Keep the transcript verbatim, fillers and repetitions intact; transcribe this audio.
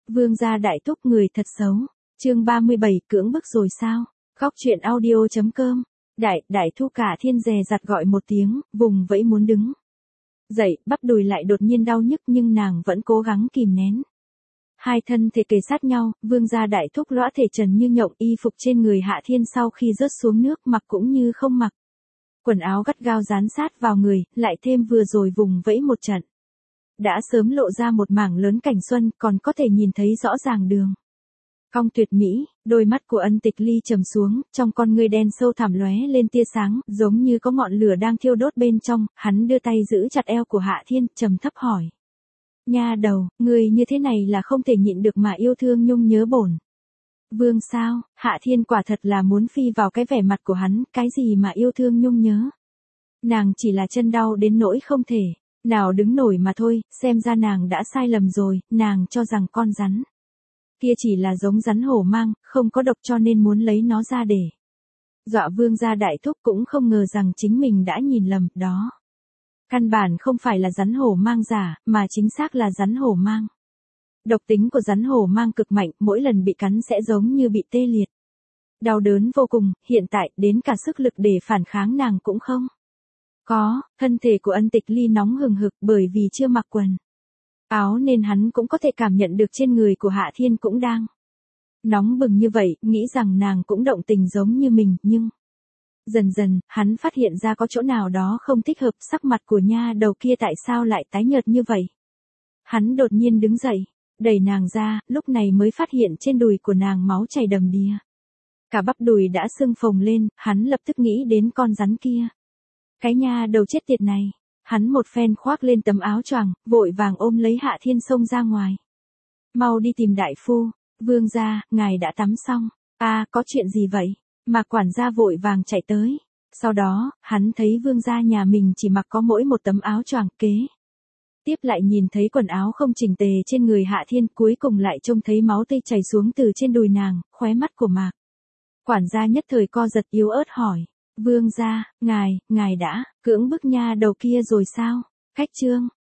Vương gia đại thúc người thật xấu. Chương ba mươi bảy cưỡng bức rồi sao? Góc truyện audio chấm com. Đại, đại thu cả thiên dè dặt gọi một tiếng, vùng vẫy muốn đứng dậy, bắp đùi lại đột nhiên đau nhức nhưng nàng vẫn cố gắng kìm nén. Hai thân thể kề sát nhau, vương gia đại thúc lõa thể trần như nhộng, y phục trên người Hạ Thiên sau khi rớt xuống nước mặc cũng như không mặc. Quần áo gắt gao dán sát vào người, lại thêm vừa rồi vùng vẫy một trận. Đã sớm lộ ra một mảng lớn cảnh xuân, còn có thể nhìn thấy rõ ràng đường cong tuyệt mỹ. Đôi mắt của Ân Tịch Ly trầm xuống, trong con ngươi đen sâu thẳm lóe lên tia sáng, giống như có ngọn lửa đang thiêu đốt bên trong. Hắn đưa tay giữ chặt eo của Hạ Thiên, trầm thấp hỏi: Nha đầu, người như thế này là không thể nhịn được mà yêu thương nhung nhớ bổn vương sao? Hạ Thiên quả thật là muốn phi vào cái vẻ mặt của hắn, cái gì mà yêu thương nhung nhớ. Nàng chỉ là chân đau đến nỗi không thể nào đứng nổi mà thôi. Xem ra nàng đã sai lầm rồi, nàng cho rằng con rắn kia chỉ là giống rắn hổ mang, không có độc cho nên muốn lấy nó ra để dọa vương gia đại thúc, cũng không ngờ rằng chính mình đã nhìn lầm. Đó căn bản không phải là rắn hổ mang giả, mà chính xác là rắn hổ mang. Độc tính của rắn hổ mang cực mạnh, mỗi lần bị cắn sẽ giống như bị tê liệt. Đau đớn vô cùng, hiện tại đến cả sức lực để phản kháng nàng cũng không có. Thân thể của Ân Tịch Ly nóng hừng hực, bởi vì chưa mặc quần áo nên hắn cũng có thể cảm nhận được trên người của Hạ Thiên cũng đang nóng bừng như vậy, nghĩ rằng nàng cũng động tình giống như mình, nhưng dần dần, hắn phát hiện ra có chỗ nào đó không thích hợp. Sắc mặt của nha đầu kia tại sao lại tái nhợt như vậy? Hắn đột nhiên đứng dậy, đẩy nàng ra, lúc này mới phát hiện trên đùi của nàng máu chảy đầm đìa. Cả bắp đùi đã sưng phồng lên, hắn lập tức nghĩ đến con rắn kia. Cái nha đầu chết tiệt này. Hắn một phen khoác lên tấm áo choàng, vội vàng ôm lấy Hạ Thiên xông ra ngoài. Mau đi tìm đại phu. Vương gia, ngài đã tắm xong. À, có chuyện gì vậy? Mà quản gia vội vàng chạy tới. Sau đó, hắn thấy vương gia nhà mình chỉ mặc có mỗi một tấm áo choàng, kế tiếp lại nhìn thấy quần áo không chỉnh tề trên người Hạ Thiên, cuối cùng lại trông thấy máu tươi chảy xuống từ trên đùi nàng, khóe mắt của Mạc quản gia nhất thời co giật, yếu ớt hỏi: Vương gia, ngài, ngài đã cưỡng bức nha đầu kia rồi sao? Khách trương,